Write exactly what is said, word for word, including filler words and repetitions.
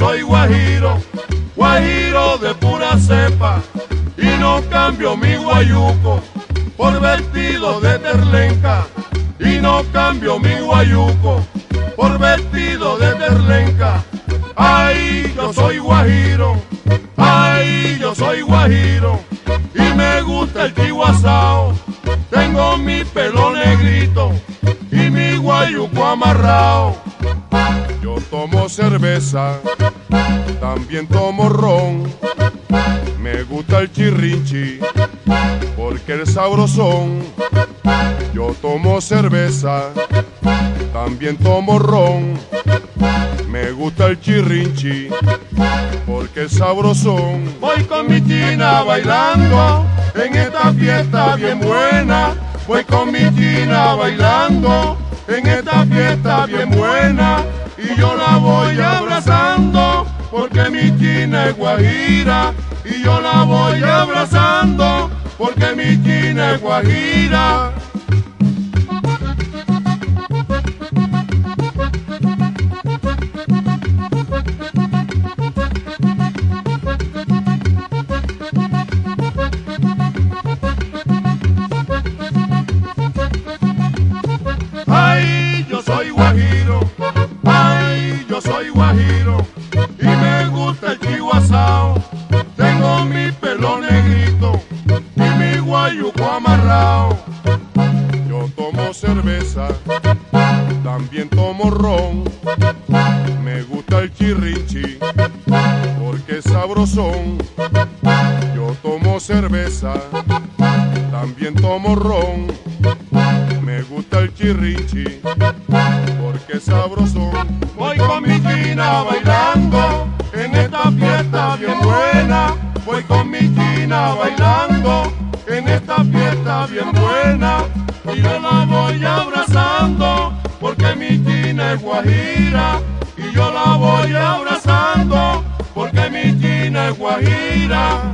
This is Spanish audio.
soy guajiro, guajiro de pura cepa, y no cambio mi guayuco por vestido de terlenca, y no cambio mi guayuco por vestido de terlenca. Ay, yo soy guajiro, ay, yo soy guajiro, y me gusta el chihuasao. Tengo mi pelo negrito y mi guayuco amarrado. Yo tomo cerveza, también tomo ron. Me gusta el chirrinchi porque es sabrosón. Yo tomo cerveza, también tomo ron. Me gusta el chirrinchi porque es sabrosón. Voy con mi china bailando en esta fiesta bien buena. Voy con mi china bailando en esta fiesta bien buena. Y yo la voy abrazando porque mi china es guajira. Y yo la voy abrazando porque mi china es guajira. Ay, yo soy guajiro, ay, yo soy guajiro, y me gusta el chihuasao. Tengo mi pelo negrito y mi guayuco amarrado. Yo tomo cerveza, también tomo ron. Me gusta el chirrinchi porque es sabrosón. Yo tomo cerveza, también tomo ron. Me gusta el chirrinchi porque es sabrosón. Voy con mi china bailando en esta fiesta bien buena. Voy con mi china bailando en esta fiesta bien buena. Y yo la voy abrazando porque mi china es guajira. Y yo la voy abrazando porque mi china es guajira.